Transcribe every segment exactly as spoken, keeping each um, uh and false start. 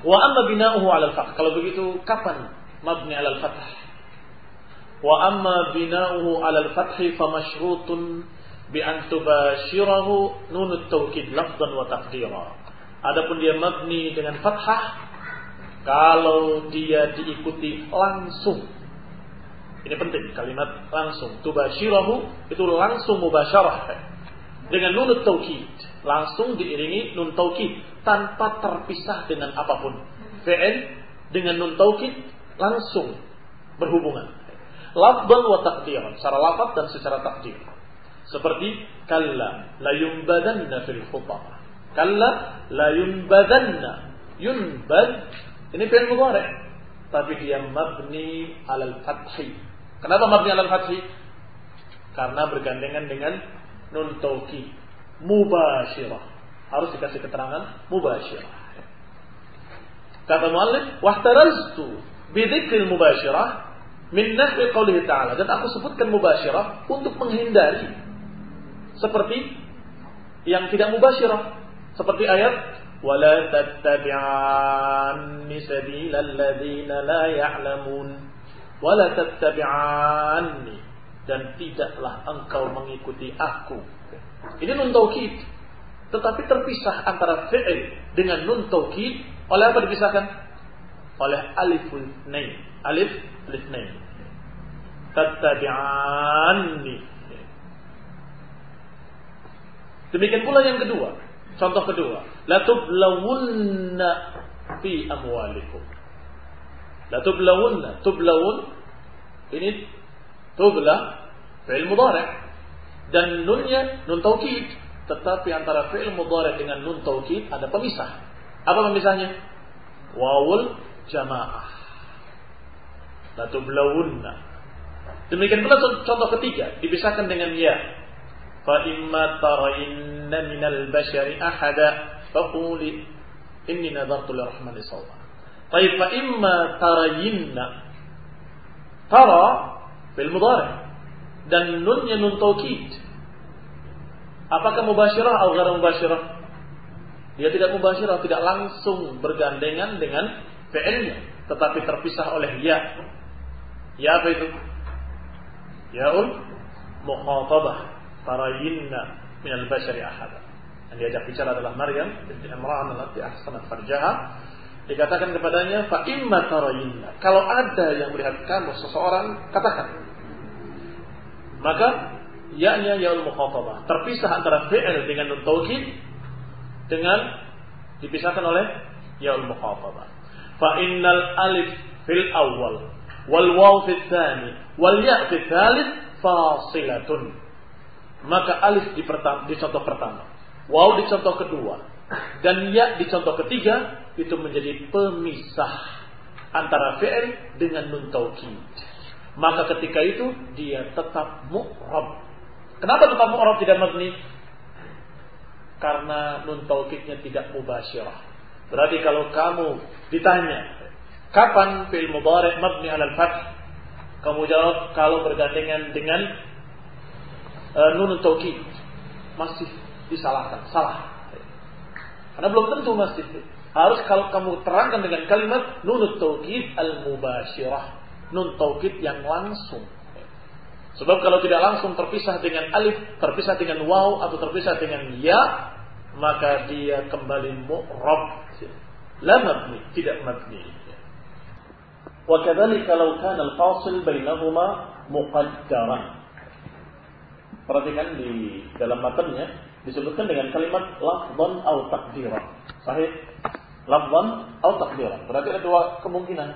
Wa amma bina'uhu 'ala al-fath. Kalau begitu kapan mabni 'ala al-fath? Wa amma bina'uhu 'ala al-fath fa masyrutun bi an tubashirahu nun at-taukid lafzan wa taqdira. Adapun dia mabni dengan fathah kalau dia diikuti langsung. Ini penting kalimat langsung. Tubashirahu itu langsung mubasyarah dengan nun at-taukid, langsung diiringi nun taukid tanpa terpisah dengan apapun. Fi'il dengan nun taukid langsung berhubungan. Lafzan wa taqdiran, secara lafaz dan secara takdir. Seperti kalla la yunbadanna fil hutamah. Kalla la yunbadanna. Yunbad ini fi'il mudhari' tapi dia mabni 'alal fathi. Kenapa mabni 'alal fathi? Karena bergandengan dengan nun taukid mubasyirah. Harus dikasih keterangan mubasyirah. Kata muallif, "Wahtaraztu bi dzikril mubasyirah min nahwi qoulihi ta'ala." Dan aku sebutkan mubasyirah untuk menghindari seperti yang tidak mubasyirah. Seperti ayat wala tattabi'anni sabilal ladzina la ya'lamun. Wala tattabi'anni, dan tidaklah engkau mengikuti aku. Ini nun taukid, tetapi terpisah antara fi'il dengan nun taukid oleh apa dipisahkan? Oleh aliful itsnain. Alif itsnain. Tattabi'anni. Demikian pula yang kedua. Contoh kedua, la tublawunna fi amwalikum. La tublawunna, tublawun ini tubla fi'il mudhari' dan nunnya nun taukid, tetapi antara fi'il mudhari' dengan nun taukid ada pemisah. Apa pemisahnya? Wawul jamaah. La tublawunna. Demikian pula contoh ketiga dipisahkan dengan ya. Fa imma tarayinna minal bashari ahada faquli inni nadartu lirrahmani sawma. Baik, fa imma tarayinna. Tara bil mudhari' dan nunnya nun taukid. Apakah mubasyirah atau ghair mubasyirah? Dia tidak mubasyirah, tidak langsung bergandengan dengan fi'ilnya, tetapi terpisah oleh ya. Ya apa itu? Yaul mukhatabah. Tarayinna minal bashari ahada. Yang diajak bicara adalah Maryam binti Imran allati ahsanat farjaha. Dikatakan kepadanya fa imma tarayinna. Kalau ada yang melihat kamu seseorang, katakan. Maka ya-nya yaul mukhatabah, terpisah antara fi'il dengan nun taukid dengan dipisahkan oleh yaul mukhatabah. Fa innal alif fil awwal wal waw fil tsani wal ya fil tsalits fasilatun. Maka alif di, pertama, di contoh pertama, waw di contoh kedua, dan ya di contoh ketiga itu menjadi pemisah antara fi'il dengan nun taukid. Maka ketika itu dia tetap mu'rab. Kenapa tetap mu'rab tidak mabni? Karena nun taukidnya tidak mubasyirah. Berarti kalau kamu ditanya kapan fi'il mudhari' mabni 'alal fath, kamu jawab kalau bergandengan dengan nun taukid, masih disalahkan, salah. Karena belum tentu masih. Harus kalau kamu terangkan dengan kalimat nun taukid al-mubasyirah, nun taukid yang langsung. Sebab kalau tidak langsung terpisah dengan alif, terpisah dengan waw atau terpisah dengan ya, maka dia kembali mu'rab. La mabni, tidak mabni. Wa kadzalika law kana al-fasil bainahuma muqaddaran. Perhatikan di dalam matanya disebutkan dengan kalimat lafzan atau taqdiran. Sahih? Lafzan atau taqdiran. Berarti ada dua kemungkinan.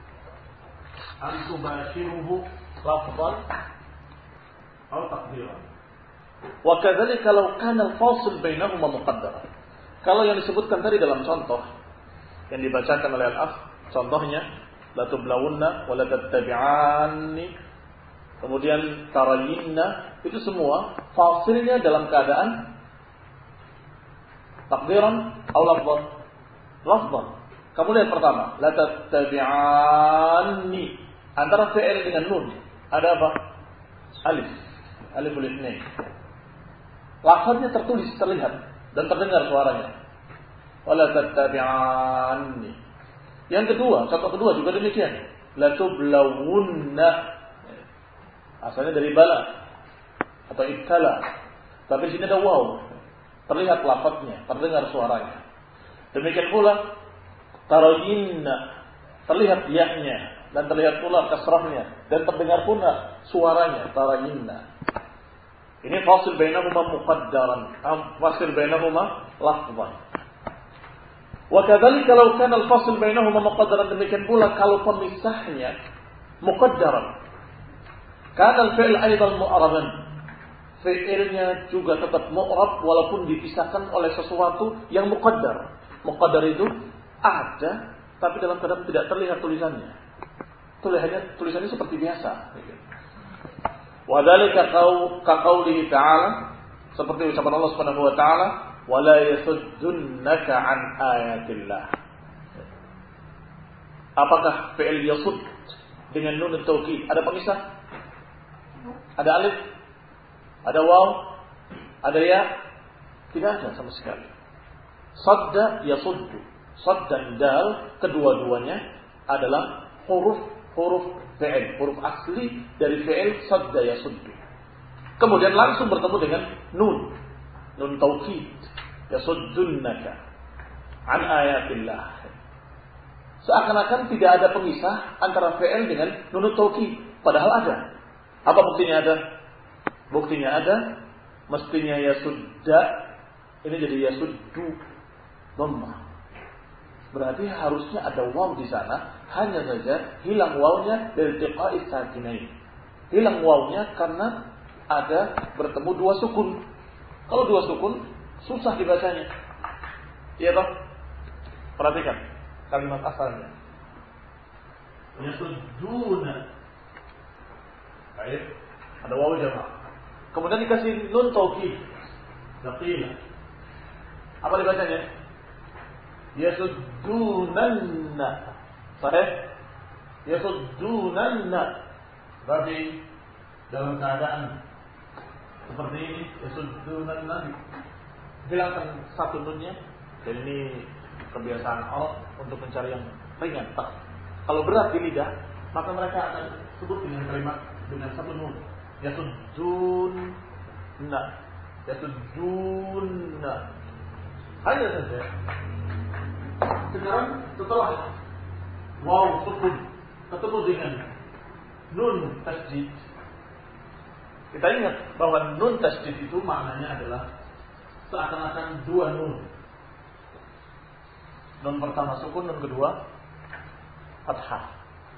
Antubashiruhu lafzan atau taqdiran. Wa kadzalika law kana al-fasil bainahuma muqaddaran. Kalau yang disebutkan tadi dalam contoh yang dibacakan oleh al-akh, contohnya la tublawunna wa la tattabi'anni, kemudian tarayinna, itu semua fasilnya dalam keadaan takdiran atau lafzan. Lafzan. Kamu lihat pertama, la tattabi'anni, antara fi'il dengan nun ada apa? Alif. Aliful itsnain. Lafaznya tertulis, terlihat dan terdengar suaranya. Wala tattabi'anni. Yang kedua, contoh kedua juga demikian. Latublawunna. Asalnya dari bala atau ibtala. Tapi di sini ada waw. Terlihat lafadznya, terdengar suaranya. Demikian pula tarayinna. Terlihat ya-nya dan terlihat pula kasrahnya dan terdengar pula suaranya tarayinna. Ini fasil bainahuma muqaddaran, fasil bainahuma lafzan. Wa kadzalika law kana al-fasl bainahuma muqaddaran, demikian pula kalau pemisahnya muqaddaran. Kana al-fi'l aidan mu'raban. Fi'ilnya juga tetap mu'rab walaupun dipisahkan oleh sesuatu yang muqaddar. Muqaddar itu ada tapi dalam keadaan tidak terlihat tulisannya. Tulisannya tulisannya seperti biasa. Wa dzalika kaqaulihi ta'ala, seperti ucapan Allah Subhanahu wa taala, wala yasuddunaka an ayatillah. Apakah fi'il yasud dengan nun taukid ada pemisah? Ada alif? Ada waw? Ada ya? Tidak ada sama sekali. Sadda yasuddu. Sad dan dal kedua-duanya adalah huruf-huruf fi'il, huruf asli dari fi'il sadda yasuddu. Kemudian langsung bertemu dengan nun, nun taukid, yasuddunaka an ayatillah. Seakan-akan tidak ada pemisah antara fi'il dengan nun taukid, padahal ada. Apa buktinya ada? Buktinya ada, mestinya yasudda ini jadi yasuddu dhammah. Berarti harusnya ada waw di sana, hanya saja hilang wawnya dari iltiqa'i sakinain. Hilang wawnya karena ada bertemu dua sukun. Kalau dua sukun susah dibacanya. Iya toh? Perhatikan kalimat asalnya. Yasudduna. Baik, ada waw jamaah. Kemudian dikasih nun taukid. Laqila. Apa dibacanya? Yasuddunanna. Sahih? Yasuddunanna. Berarti dalam keadaan seperti ini, yasuddunanna, hilangkan satu nunnya. Dan ini kebiasaan Arab untuk mencari yang ringan. Kalau berat di lidah, maka mereka akan sebut dengan kalimat dengan satu nun. Yasuddunna. Yasuddunna. Hanya saja sekarang setelah waw sukun ketemu dengan nun tasydid, kita ingat bahwa nun tasydid itu maknanya adalah seakan-akan dua nun. Nun pertama sukun, nun kedua fathah.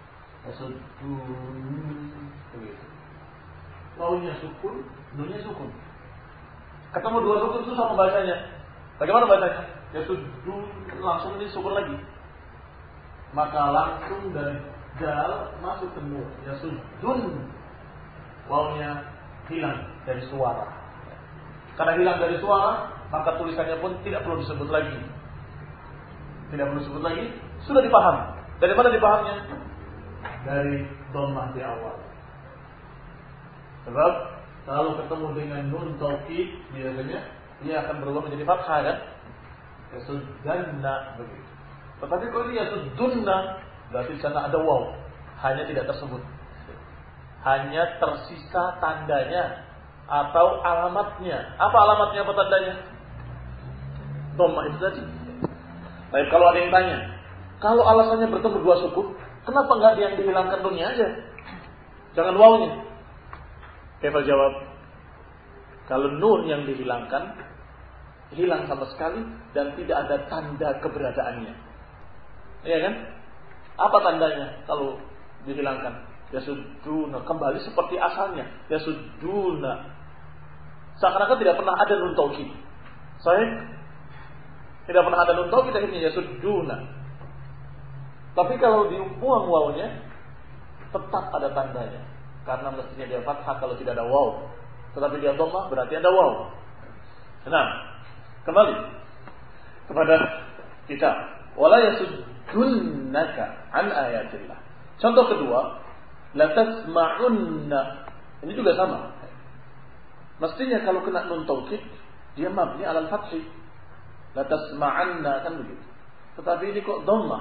Yasuddun. Wawnya sukun, nunnya sukun. Ketemu dua sukun susah membacanya. Bagaimana bacanya? Yasuddun, langsung ini sukun lagi. Maka langsung dari dal masuk ke nun. Yasuddun. Wawnya hilang dari suara. Karena hilang dari suara, maka tulisannya pun tidak perlu disebut lagi. Tidak perlu disebut lagi, sudah dipaham. Dari mana dipahamnya? Dari dhammah di awal. Sebab kalau ketemu dengan nun taukid biasanya dia akan berubah menjadi fathah kan? Yasuddanna begitu. Tetapi kalau dia yasuddunna, berarti di sana ada waw, hanya tidak tersebut. Hanya tersisa tandanya atau alamatnya. Apa alamatnya, apa tandanya? Dhammah itu tadi. Baik, kalau ada yang tanya, kalau alasannya bertemu dua sukun, kenapa enggak yang dihilangkan nunnya aja? Jangan wawnya. Kefal jawab, kalau nun yang dihilangkan, hilang sama sekali dan tidak ada tanda keberadaannya. Iya kan? Apa tandanya kalau dihilangkan? Yasudduna, kembali seperti asalnya. Yasudduna. Seakan-akan tidak pernah ada nun taukid. Saya tidak pernah ada nun taukid, akhirnya yasudduna. Tapi kalau dibuang wawnya, tetap ada tandanya. Karena mestinya dia fathah kalau tidak ada waw. Tetapi dia dhammah berarti ada waw. Nah, kembali kepada kita. Wala yasuddunaka an ayatillah. Contoh kedua, la tasma'unna. Ini juga sama. Mestinya kalau kena nun taukid, dia mabni alal fathi. La tasma'anna kan begitu. Tetapi ini kok dhammah.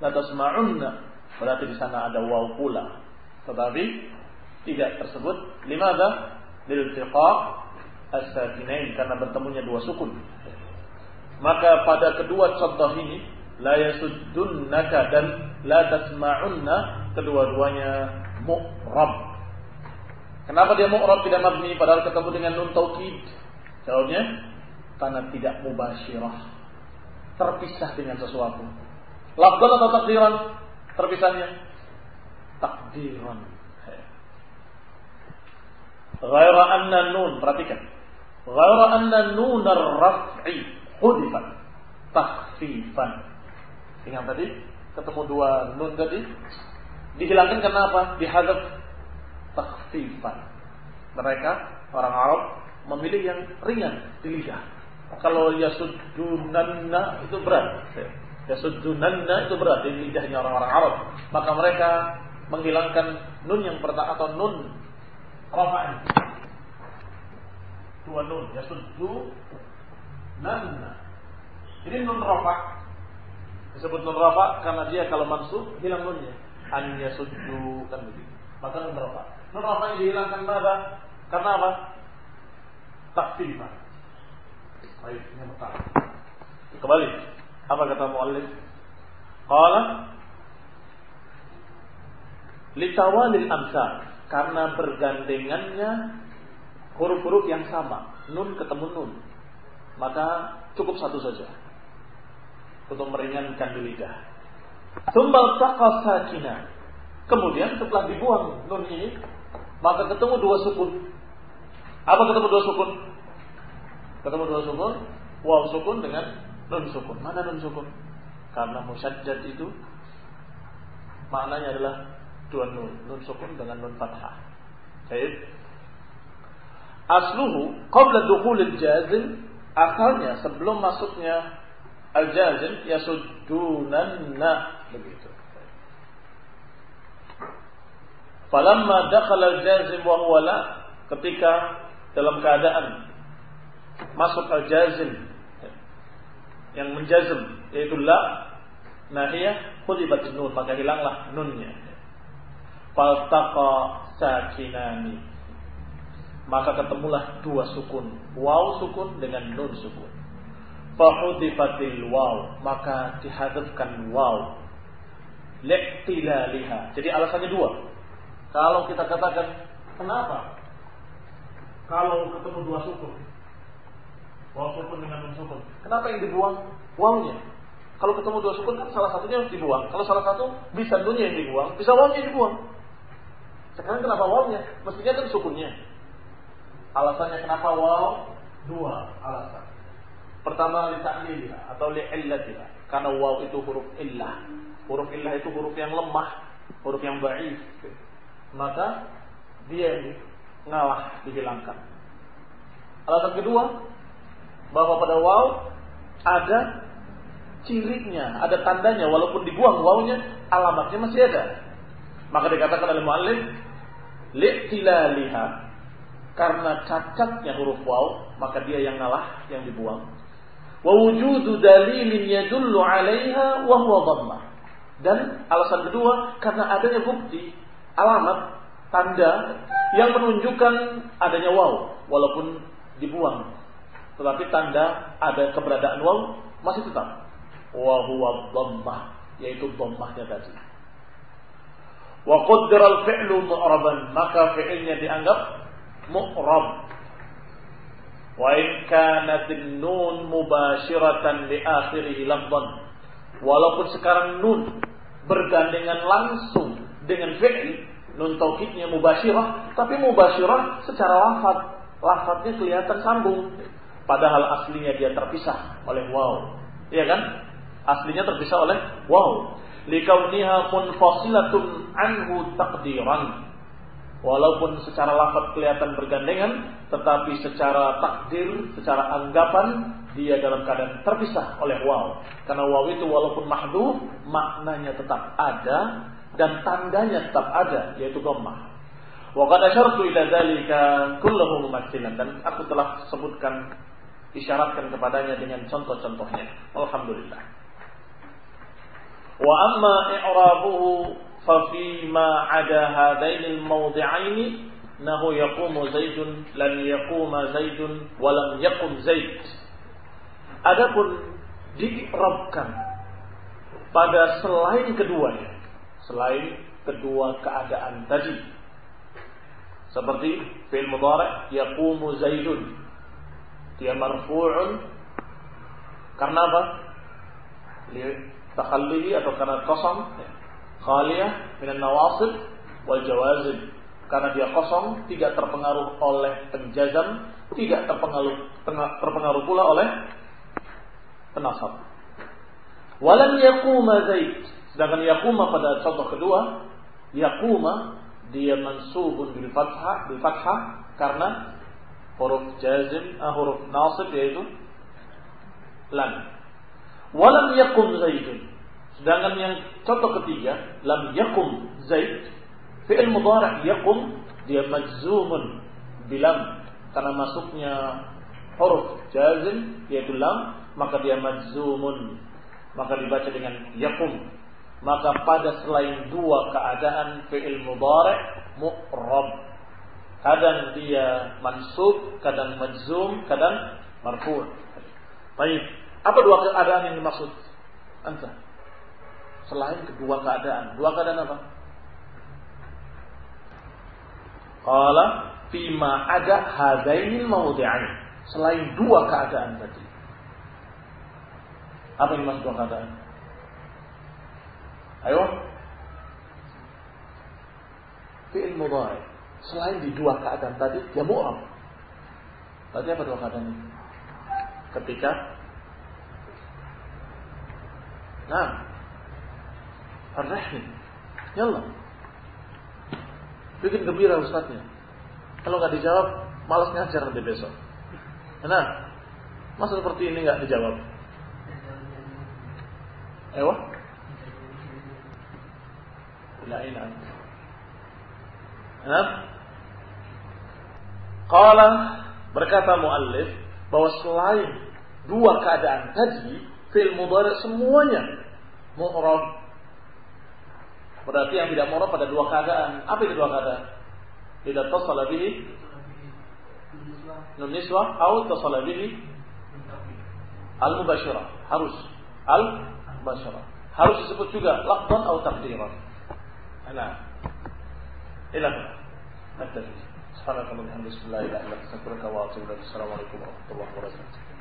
la tasma'unna, berarti di sana ada waw pula. Tetapi tidak tersebut limadha? Liltiqa' as-sakinain, karena bertemunya dua sukun. Maka pada kedua contoh ini la yasuddunaka dan la tasma'unna, kedua-duanya mu'rab. Kenapa dia mu'rab tidak mabni padahal ketemu dengan nun taukid? Jawabnya karena tidak mubasyirah, terpisah dengan sesuatu. Lafzan atau takdiran terpisahnya? Takdiran. Ghaira anna nun, perhatikan. Ghaira anna nun ar-raf'i hudifat takhfifan. Ingat tadi ketemu dua nun tadi dihilangkan karena apa? Dihadzaf takhfifan. Mereka orang Arab memilih yang ringan di lidah. Kalau yasuddunanna itu berat. Yasuddunanna itu berat di lidahnya orang-orang Arab. Maka mereka menghilangkan nun yang pertama atau nun rafa'an. Dua nun yasuddunanna. Ini nun rafa'. Disebut nun rafa' karena dia kalau mansub hilang nunnya. An yasuddu kan begitu. Maka nun rafa'. Nun rafa' ini dihilangkan kenapa? Karena apa? Takhfifan. Baik, ini betul. Kembali. Apa kata muallif? Qala litawalil amsal, karena bergandengannya huruf-huruf yang sama, nun ketemu nun, maka cukup satu saja untuk meringankan di lidah. Tsumma taqa sakina, kemudian setelah dibuang nun ini, maka ketemu dua sukun. Apa ketemu dua sukun? Ketemu dua sukun, waw sukun dengan nun sukun. Mana nun sukun? Karena musyaddad itu maknanya adalah dua nun, nun sukun dengan nun fathah. Baik. Asluhu qabla dukhul al-jazim, asalnya sebelum masuknya al-jazim yasuddunanna, begitu. Falamma dakhala al-jazim wa huwa la, ketika dalam keadaan masuk al-jazim yang menjazm yaitu la nahiyah khudibat nun, maka hilanglah nunnya. Faltaqa sakinani, maka ketemulah dua sukun, waw sukun dengan nun sukun. Fahudifatil waw, maka dihadzafkan waw li'tilaliha. Jadi alasannya dua. Kalau kita katakan kenapa kalau ketemu dua sukun, waw sukun dengan nun sukun, kenapa yang dibuang wawnya? Kalau ketemu dua sukun kan salah satunya harus dibuang. Kalau salah satu bisa nunnya yang dibuang, bisa wawnya yang dibuang. Sekarang kenapa wawnya? Mestinya kan sukunnya. Alasannya kenapa waw? Dua alasan. Pertama li ta'liliha atau li illatiha, karena waw itu huruf illah. Huruf illah itu huruf yang lemah, huruf yang dhaif. Maka dia yang ngalah dihilangkan. Alasan kedua, bahwa pada waw ada cirinya, ada tandanya, walaupun dibuang wawnya, alamatnya masih ada. Maka dikatakan oleh muallif li'tilaliha, karena cacatnya huruf waw, maka dia yang ngalah, yang dibuang. Wa wujudu dalilin yadullu 'alaiha wa huwa dhammah. Dan alasan kedua, karena adanya bukti, alamat, tanda yang menunjukkan adanya waw walaupun dibuang. Tetapi tanda ada keberadaan waw masih tetap. Wa huwa dhammah, yaitu dhammahnya tadi. Wa qaddara al-fi'lu mu'raban, maka fi'ilnya dianggap mu'rab. Wa in kanat an-nun mubashiratan li akhirih lafdhan, walaupun sekarang nun bergandengan langsung dengan fi'il, nun taukidnya mubashirah, tapi mubashirah secara lafaz, lafaznya kelihatan sambung, padahal aslinya dia terpisah oleh waw. Iya kan? Aslinya terpisah oleh waw. Likauniha munfasilatun anhu taqdiran. Walaupun secara lafaz kelihatan bergandengan, tetapi secara takdir, secara anggapan dia dalam keadaan terpisah oleh waw. Karena waw itu walaupun mahdhuf, maknanya tetap ada dan tandanya tetap ada, yaitu dhammah. Wa qad asyartu ila dzalika kulluhu mumatsilan, dan aku telah sebutkan, isyaratkan kepadanya dengan contoh-contohnya. Alhamdulillah. Wa amma i'rabuhu fa fi ma 'ada hadaini al-mawdi'aini nahu yaqumu Zaidun lam yaquma Zaidun wa lam yaqum Zaid. Adapun di'rabkan pada selain keduanya, selain kedua keadaan tadi, seperti fi'il mudhari' yaqumu Zaidun, dia marfu'un karena apa? Li takhallihi atau karena qasam khaliyah min an-nawasib wal jawazib, karena dia kosong, tidak terpengaruh oleh penjazam, tidak terpengaruh terpengaruh pula oleh penasab. Walam yaquma Zaid, sedangkan yaquma pada contoh kedua, yaquma dia mansubun bil fathah, bil fathah karena huruf jazim, ah, huruf nasib yaitu lam. Walam yaqum Zaidun, sedangkan yang contoh ketiga, lam yaqum Zaid, fi'il mudhari' yaqum dia majzumun bilam karena masuknya huruf jazim yaitu lam, maka dia majzumun, maka dibaca dengan yaqum. Maka pada selain dua keadaan fi'il mudhari' mu'rab, kadang dia mansub, kadang majzum, kadang marfu'. Baik, apa dua keadaan yang dimaksud anta? Selain kedua keadaan, dua keadaan apa? Qala fima ada hadainil mawdi'ain, selain dua keadaan tadi. Apa yang dimaksud dua keadaan? Ayo. Fi'il mudhari' selain di dua keadaan tadi dia mu'rab. Berarti apa dua keadaan ini? Ketika nah ar-rahim, yalla bikin gembira ustaznya. Kalau nggak dijawab, malas ngajar nanti besok. Nah, masa seperti ini nggak dijawab? Ewa? Lain an. Nah, qala berkata muallif bahwa selain dua keadaan tadi, fi'il mudhari' semuanya mu'rab. Berarti yang tidak mu'rab pada dua keadaan. Apa itu dua keadaan? Tidak tasala bihi nun niswah atau tasala bihi al-mubashirah. Harus al-mubashirah. Harus disebut juga lafzan atau taqdiran. Nah, ilah naktafi. Subhanallah wa bihamdihi, la ilaha illa anta, astaghfiruka wa atubu ilaik. Assalamualaikum warahmatullahi wabarakatuh.